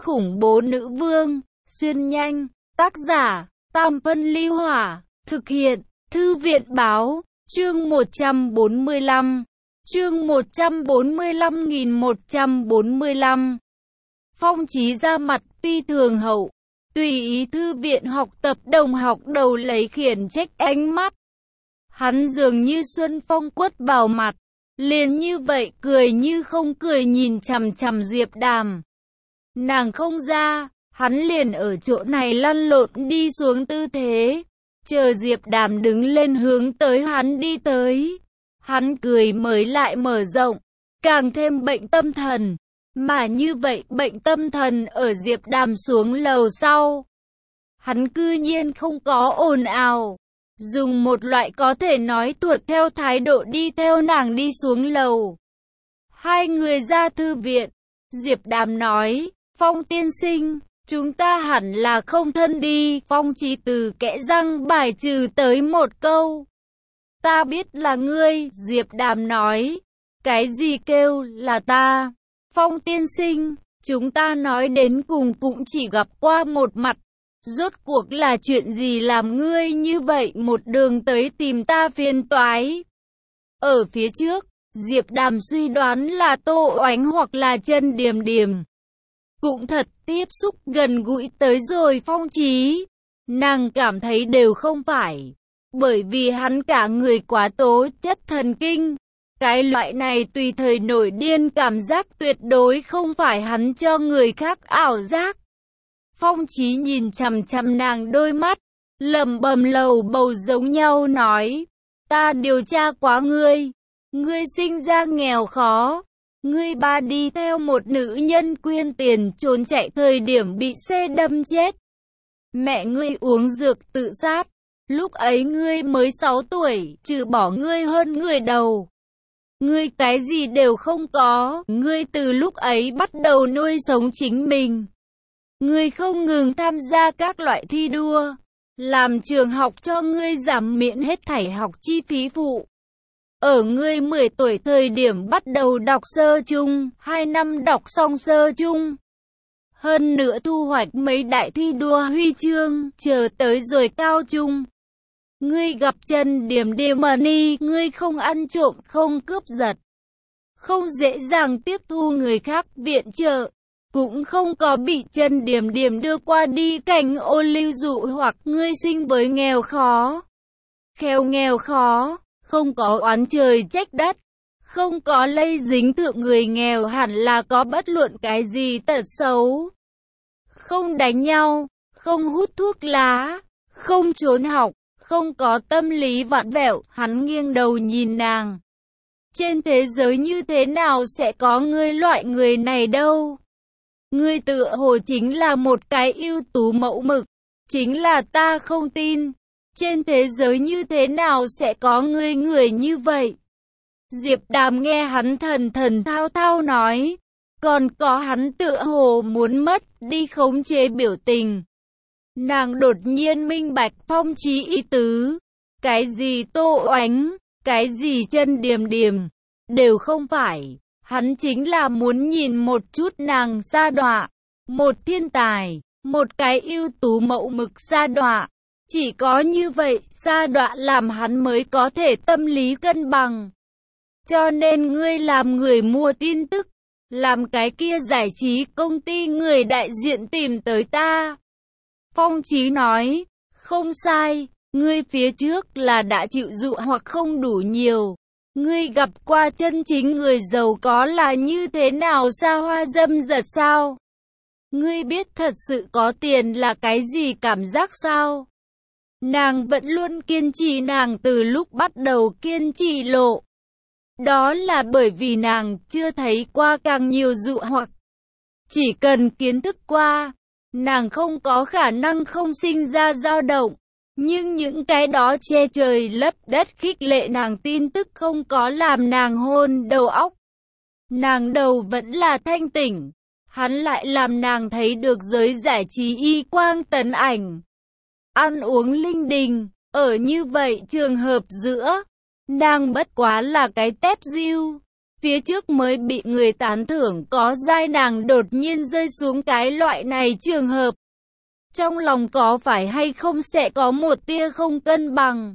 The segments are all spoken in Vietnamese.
khủng bố nữ vương, xuyên nhanh, tác giả, Tam Phân Ly Hỏa, thực hiện, Thư viện Báo, chương 145, chương 145.145. Phong Chí ra mặt phi thường hậu, tùy ý thư viện học tập đồng học đầu lấy khiển trách ánh mắt. Hắn dường như xuân phong quất vào mặt, liền như vậy cười như không cười nhìn chằm chằm Diệp Đàm. Nàng không ra, hắn liền ở chỗ này lăn lộn đi xuống tư thế, chờ Diệp Đàm đứng lên hướng tới hắn đi tới. Hắn cười mới lại mở rộng, càng thêm bệnh tâm thần. Mà như vậy bệnh tâm thần ở Diệp Đàm xuống lầu sau, hắn cư nhiên không có ồn ào, dùng một loại có thể nói tuột theo thái độ đi theo nàng đi xuống lầu. Hai người ra thư viện, Diệp Đàm nói, Phong tiên sinh, chúng ta hẳn là không thân đi. Phong Chí từ kẽ răng bài trừ tới một câu. Ta biết là ngươi, Diệp Đàm nói. Cái gì kêu là ta? Phong tiên sinh, chúng ta nói đến cùng cũng chỉ gặp qua một mặt. Rốt cuộc là chuyện gì làm ngươi như vậy một đường tới tìm ta phiền toái? Ở phía trước, Diệp Đàm suy đoán là Tô Oánh hoặc là Chân Điềm Điềm. Cũng thật tiếp xúc gần gũi tới rồi Phong Chí. Nàng cảm thấy đều không phải. Bởi vì hắn cả người quá tố chất thần kinh. Cái loại này tùy thời nổi điên cảm giác tuyệt đối không phải hắn cho người khác ảo giác. Phong Chí nhìn chằm chằm nàng đôi mắt, lẩm bẩm lầu bầu giống nhau nói, ta điều tra quá ngươi, ngươi sinh ra nghèo khó, ngươi ba đi theo một nữ nhân quyên tiền trốn chạy thời điểm bị xe đâm chết. Mẹ ngươi uống dược tự sát, lúc ấy ngươi mới 6 tuổi, trừ bỏ ngươi hơn người đầu. Ngươi cái gì đều không có, ngươi từ lúc ấy bắt đầu nuôi sống chính mình. Ngươi không ngừng tham gia các loại thi đua, làm trường học cho ngươi giảm miễn hết thảy học chi phí phụ. Ở ngươi 10 tuổi thời điểm bắt đầu đọc sơ trung, 2 năm đọc xong sơ trung. Hơn nữa thu hoạch mấy đại thi đua huy chương, chờ tới rồi cao trung. Ngươi gặp Chân Điềm Điềm Money, ngươi không ăn trộm, không cướp giật, không dễ dàng tiếp thu người khác viện trợ, cũng không có bị Chân Điềm Điềm đưa qua đi cảnh ô lưu dụ hoặc ngươi sinh với nghèo khó. Nghèo khó, không có oán trời trách đất, không có lây dính thượng người nghèo hẳn là có bất luận cái gì tật xấu. Không đánh nhau, không hút thuốc lá, không trốn học, không có tâm lý vặn vẹo. Hắn nghiêng đầu nhìn nàng. Trên thế giới như thế nào sẽ có ngươi loại người này đâu? Ngươi tựa hồ chính là một cái ưu tú mẫu mực. Chính là ta không tin. Trên thế giới như thế nào sẽ có ngươi người như vậy? Diệp Đàm nghe hắn thần thần thao thao nói. Còn có hắn tựa hồ muốn mất đi khống chế biểu tình. Nàng đột nhiên minh bạch Phong Chí ý tứ. Cái gì Tô Oánh, cái gì Chân Điềm Điềm, đều không phải. Hắn chính là muốn nhìn một chút nàng sa đọa. Một thiên tài, một cái ưu tú mẫu mực sa đọa. Chỉ có như vậy, sa đọa làm hắn mới có thể tâm lý cân bằng. Cho nên ngươi làm người mua tin tức, làm cái kia giải trí công ty người đại diện tìm tới ta. Phong Chí nói, không sai, ngươi phía trước là đã chịu dụ hoặc không đủ nhiều. Ngươi gặp qua chân chính người giàu có là như thế nào xa hoa dâm dật sao? Ngươi biết thật sự có tiền là cái gì cảm giác sao? Nàng vẫn luôn kiên trì, nàng từ lúc bắt đầu kiên trì lộ. Đó là bởi vì nàng chưa thấy qua càng nhiều dụ hoặc. Chỉ cần kiến thức qua, nàng không có khả năng không sinh ra dao động. Nhưng những cái đó che trời lấp đất khích lệ nàng tin tức không có làm nàng hôn đầu óc. Nàng đầu vẫn là thanh tỉnh. Hắn lại làm nàng thấy được giới giải trí y quang tấn ảnh. Ăn uống linh đình, ở như vậy trường hợp giữa, nàng bất quá là cái tép diêu. Phía trước mới bị người tán thưởng có giai nàng đột nhiên rơi xuống cái loại này trường hợp. Trong lòng có phải hay không sẽ có một tia không cân bằng.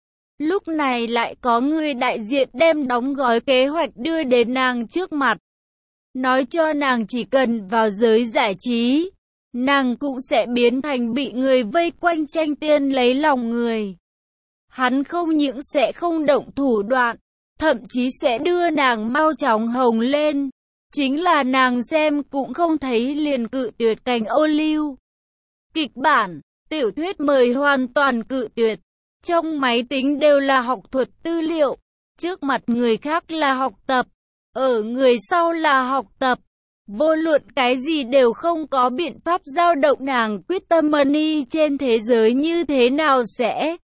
Lúc này lại có người đại diện đem đóng gói kế hoạch đưa đến nàng trước mặt. Nói cho nàng chỉ cần vào giới giải trí, nàng cũng sẽ biến thành bị người vây quanh tranh tiên lấy lòng người. Hắn không những sẽ không động thủ đoạn, thậm chí sẽ đưa nàng mau chóng hồng lên. Chính là nàng xem cũng không thấy liền cự tuyệt cành ô liu. Kịch bản, tiểu thuyết mời hoàn toàn cự tuyệt. Trong máy tính đều là học thuật tư liệu, trước mặt người khác là học tập, ở người sau là học tập. Vô luận cái gì đều không có biện pháp dao động nàng quyết tâm money trên thế giới như thế nào sẽ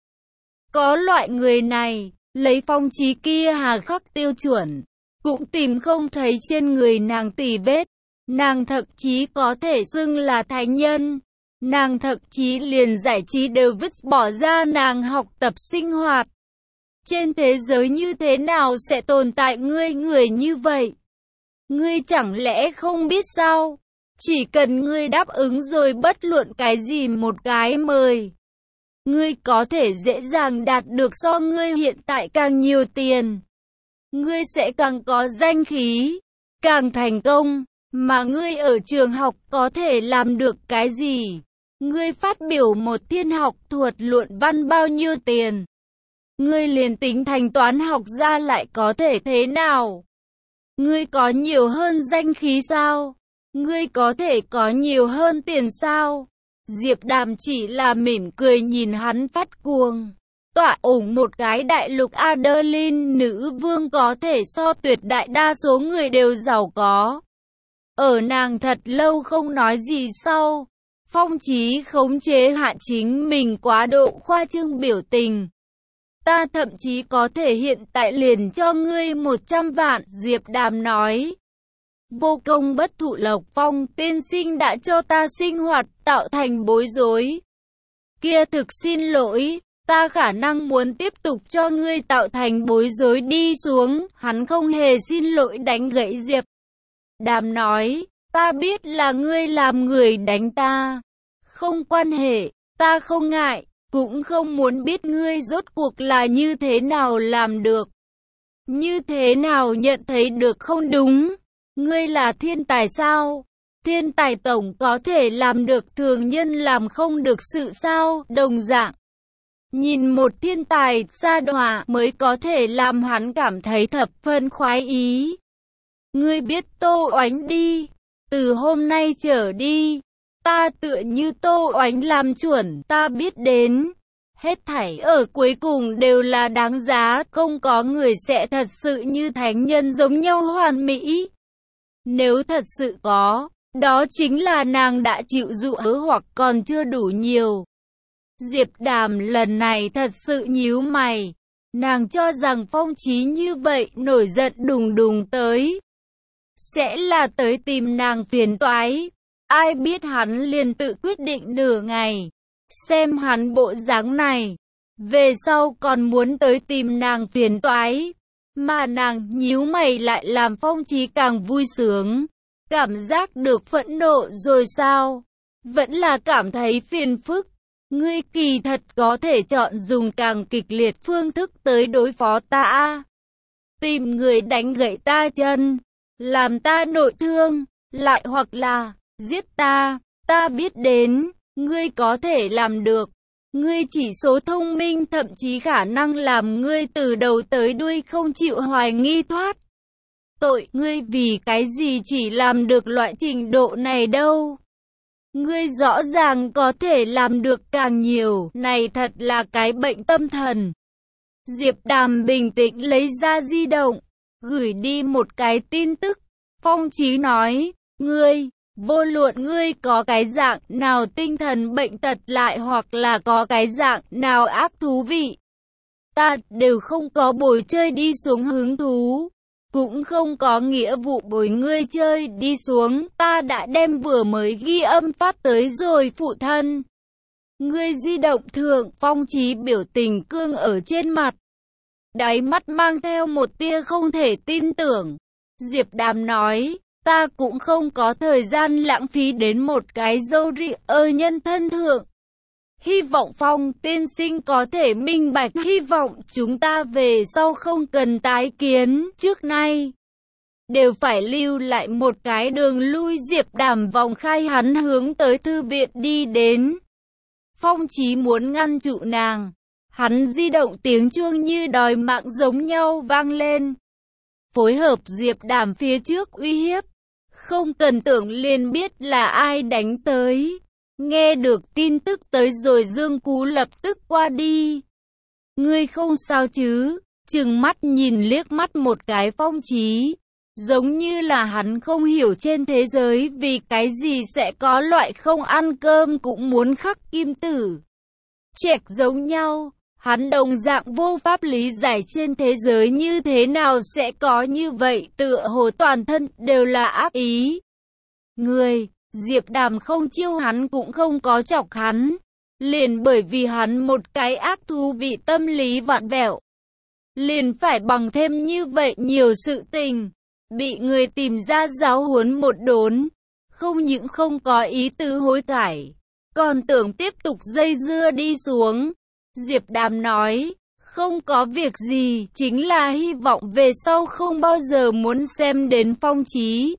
có loại người này, lấy Phong Chí kia hà khắc tiêu chuẩn, cũng tìm không thấy trên người nàng tì vết. Nàng thậm chí có thể xưng là thánh nhân. Nàng thậm chí liền giải trí đều vứt bỏ ra nàng học tập sinh hoạt. Trên thế giới như thế nào sẽ tồn tại người như vậy? Ngươi chẳng lẽ không biết sao? Chỉ cần ngươi đáp ứng rồi bất luận cái gì một cái mời, ngươi có thể dễ dàng đạt được so ngươi hiện tại càng nhiều tiền. Ngươi sẽ càng có danh khí, càng thành công, mà ngươi ở trường học có thể làm được cái gì? Ngươi phát biểu một thiên học thuật luận văn bao nhiêu tiền? Ngươi liền tính thành toán học ra lại có thể thế nào? Ngươi có nhiều hơn danh khí sao? Ngươi có thể có nhiều hơn tiền sao? Diệp Đàm chỉ là mỉm cười nhìn hắn phát cuồng. Tọa ủng một cái đại lục Adeline nữ vương có thể so tuyệt đại đa số người đều giàu có. Ở nàng thật lâu không nói gì sau, Phong Chí khống chế hạ chính mình quá độ khoa trương biểu tình. Ta thậm chí có thể hiện tại liền cho ngươi 100 vạn, Diệp Đàm nói. Vô công bất thụ lộc, Phong tiên sinh đã cho ta sinh hoạt tạo thành bối rối. Kia thực xin lỗi, ta khả năng muốn tiếp tục cho ngươi tạo thành bối rối đi xuống. Hắn không hề xin lỗi đánh gãy Diệp Đàm nói, ta biết là ngươi làm người đánh ta. Không quan hệ, ta không ngại, cũng không muốn biết ngươi rốt cuộc là như thế nào làm được. Như thế nào nhận thấy được không đúng? Ngươi là thiên tài sao? Thiên tài tổng có thể làm được thường nhân làm không được sự sao? Đồng dạng, nhìn một thiên tài sa đọa mới có thể làm hắn cảm thấy thập phân khoái ý. Ngươi biết Tô Oánh đi, từ hôm nay trở đi, ta tựa như Tô Oánh làm chuẩn, ta biết đến. Hết thảy ở cuối cùng đều là đáng giá, không có người sẽ thật sự như thánh nhân giống nhau hoàn mỹ. Nếu thật sự có, đó chính là nàng đã chịu dụ hớ hoặc còn chưa đủ nhiều. Diệp Đàm lần này thật sự nhíu mày. Nàng cho rằng Phong Chí như vậy nổi giận đùng đùng tới, sẽ là tới tìm nàng phiền toái. Ai biết hắn liền tự quyết định nửa ngày. Xem hắn bộ dáng này, về sau còn muốn tới tìm nàng phiền toái. Mà nàng nhíu mày lại làm Phong Chí càng vui sướng. Cảm giác được phẫn nộ rồi sao? Vẫn là cảm thấy phiền phức. Ngươi kỳ thật có thể chọn dùng càng kịch liệt phương thức tới đối phó ta. Tìm người đánh gãy ta chân, làm ta nội thương, lại hoặc là giết ta. Ta biết đến, ngươi có thể làm được. Ngươi chỉ số thông minh thậm chí khả năng làm ngươi từ đầu tới đuôi không chịu hoài nghi thoát tội. Ngươi vì cái gì chỉ làm được loại trình độ này đâu? Ngươi rõ ràng có thể làm được càng nhiều. Này thật là cái bệnh tâm thần. Diệp Đàm bình tĩnh lấy ra di động, gửi đi một cái tin tức. Phong Chí nói, ngươi, vô luận ngươi có cái dạng nào tinh thần bệnh tật lại hoặc là có cái dạng nào ác thú vị, ta đều không có bồi chơi đi xuống hứng thú, cũng không có nghĩa vụ bồi ngươi chơi đi xuống. Ta đã đem vừa mới ghi âm phát tới rồi phụ thân. Ngươi di động thượng. Phong Chí biểu tình cương ở trên mặt, đáy mắt mang theo một tia không thể tin tưởng. Diệp Đàm nói, ta cũng không có thời gian lãng phí đến một cái dâu ri ở nhân thân thượng. Hy vọng Phong tiên sinh có thể minh bạch, hy vọng chúng ta về sau không cần tái kiến, trước nay đều phải lưu lại một cái đường lui. Diệp Đàm vòng khai hắn hướng tới thư viện đi đến. Phong Chí muốn ngăn trụ nàng, hắn di động tiếng chuông như đòi mạng giống nhau vang lên. Phối hợp Diệp Đàm phía trước uy hiếp, không cần tưởng liền biết là ai đánh tới. Nghe được tin tức tới rồi Dương Cú lập tức qua đi. Ngươi không sao chứ? Trừng mắt nhìn liếc mắt một cái Phong Chí, giống như là hắn không hiểu trên thế giới vì cái gì sẽ có loại không ăn cơm cũng muốn khắc kim tử chẹc giống nhau. Hắn đồng dạng vô pháp lý giải trên thế giới như thế nào sẽ có như vậy, tựa hồ toàn thân đều là ác ý. Người, Diệp Đàm không chiêu hắn cũng không có chọc hắn, liền bởi vì hắn một cái ác thú vị tâm lý vặn vẹo, liền phải bằng thêm như vậy nhiều sự tình, bị người tìm ra giáo huấn một đốn, không những không có ý tứ hối cải, còn tưởng tiếp tục dây dưa đi xuống. Diệp Đàm nói, không có việc gì, chính là hy vọng về sau không bao giờ muốn xem đến Phong Chí.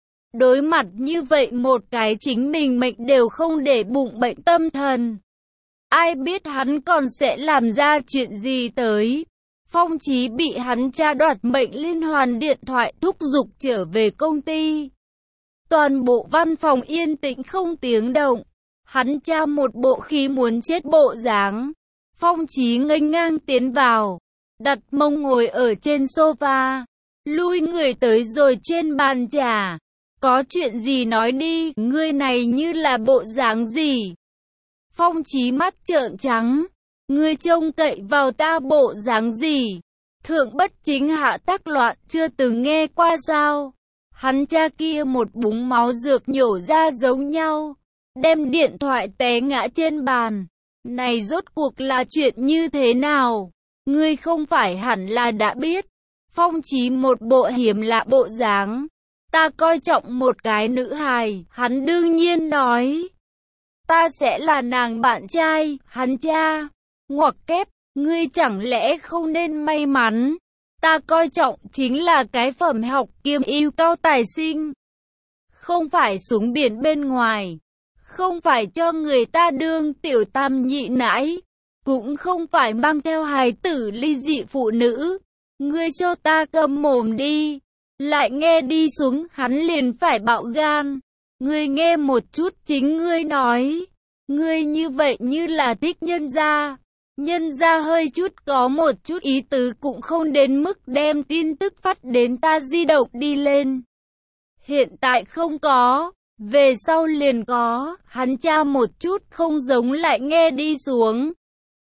Đối mặt như vậy một cái chính mình mệnh đều không để bụng bệnh tâm thần. Ai biết hắn còn sẽ làm ra chuyện gì tới. Phong Chí bị hắn cha đoạt mệnh liên hoàn điện thoại thúc giục trở về công ty. Toàn bộ văn phòng yên tĩnh không tiếng động. Hắn cha một bộ khí muốn chết bộ dáng. Phong Chí nghênh ngang tiến vào, đặt mông ngồi ở trên sofa, lui người tới rồi trên bàn trà. Có chuyện gì nói đi, ngươi này như là bộ dáng gì? Phong Chí mắt trợn trắng, ngươi trông cậy vào ta bộ dáng gì? Thượng bất chính hạ tắc loạn, chưa từng nghe qua sao? Hắn cha kia một búng máu dược nhổ ra giống nhau, đem điện thoại té ngã trên bàn. Này rốt cuộc là chuyện như thế nào? Ngươi không phải hẳn là đã biết. Phong Chí một bộ hiểm lạ bộ dáng. Ta coi trọng một cái nữ hài, hắn đương nhiên nói. Ta sẽ là nàng bạn trai, hắn cha. Ngoặc kép, ngươi chẳng lẽ không nên may mắn? Ta coi trọng chính là cái phẩm học kiêm yêu cao tài sinh. Không phải xuống biển bên ngoài. Không phải cho người ta đương tiểu tam nhị nãi. Cũng không phải mang theo hài tử ly dị phụ nữ. Ngươi cho ta câm mồm đi. Lại nghe đi xuống, hắn liền phải bạo gan. Ngươi nghe một chút chính ngươi nói. Ngươi như vậy như là thích nhân gia. Nhân gia hơi chút có một chút ý tứ cũng không đến mức đem tin tức phát đến ta di động đi lên. Hiện tại không có, về sau liền có. Hắn cha một chút không giống lại nghe đi xuống.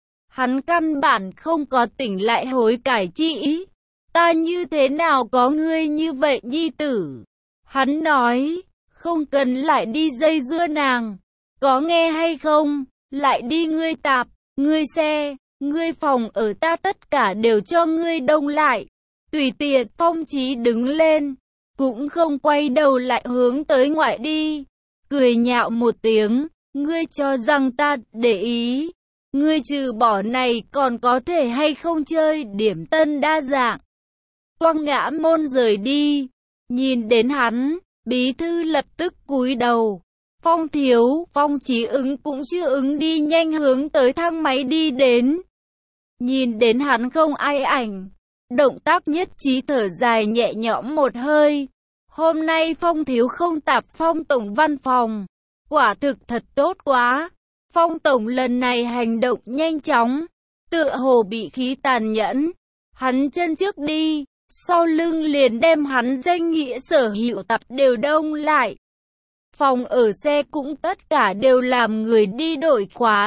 Hắn căn bản không có tỉnh lại hối cải chi ý. Ta như thế nào có ngươi như vậy nhi tử? Hắn nói, không cần lại đi dây dưa nàng. Có nghe hay không? Lại đi ngươi tạp, ngươi xe, ngươi phòng ở ta tất cả đều cho ngươi đông lại. Tùy tiện. Phong Chí đứng lên, cũng không quay đầu lại hướng tới ngoại đi. Cười nhạo một tiếng, ngươi cho rằng ta để ý. Ngươi trừ bỏ này còn có thể hay không chơi điểm tân đa dạng. Quang Ngã Môn rời đi, nhìn đến hắn, bí thư lập tức cúi đầu. Phong thiếu, Phong Chí ứng cũng chưa ứng đi nhanh hướng tới thang máy đi đến. Nhìn đến hắn không ai ảnh, động tác nhất trí thở dài nhẹ nhõm một hơi. Hôm nay Phong thiếu không tạp Phong tổng văn phòng, quả thực thật tốt quá. Phong tổng lần này hành động nhanh chóng, tựa hồ bị khí tàn nhẫn. Hắn chân trước đi, sau lưng liền đem hắn danh nghĩa sở hữu tập đều đông lại. Phòng ở xe cũng tất cả đều làm người đi đổi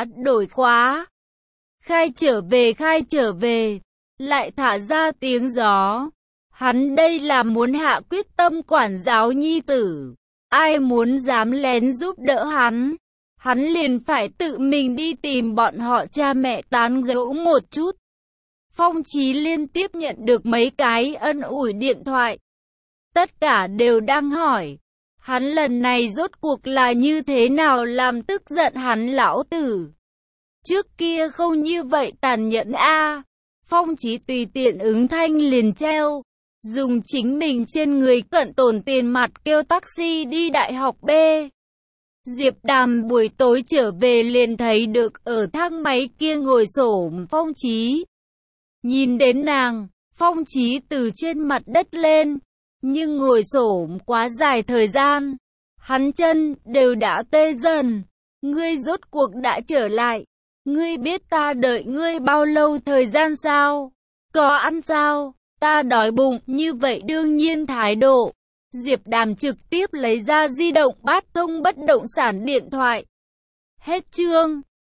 khóa. Khai trở về, lại thả ra tiếng gió. Hắn đây là muốn hạ quyết tâm quản giáo nhi tử. Ai muốn dám lén giúp đỡ hắn, hắn liền phải tự mình đi tìm bọn họ cha mẹ tán gẫu một chút. Phong Chí liên tiếp nhận được mấy cái ân ủi điện thoại. Tất cả đều đang hỏi, hắn lần này rốt cuộc là như thế nào làm tức giận hắn lão tử. Trước kia không như vậy tàn nhẫn a. Phong Chí tùy tiện ứng thanh liền treo, dùng chính mình trên người cận tồn tiền mặt kêu taxi đi đại học B. Diệp Đàm buổi tối trở về liền thấy được ở thang máy kia ngồi xổm Phong Chí. Nhìn đến nàng, Phong Chí từ trên mặt đất lên, nhưng ngồi xổm quá dài thời gian, hắn chân đều đã tê dần. Ngươi rốt cuộc đã trở lại, ngươi biết ta đợi ngươi bao lâu thời gian sao? Có ăn sao? Ta đói bụng, như vậy đương nhiên thái độ. Diệp Đàm trực tiếp lấy ra di động bắt thông bất động sản điện thoại. Hết chương.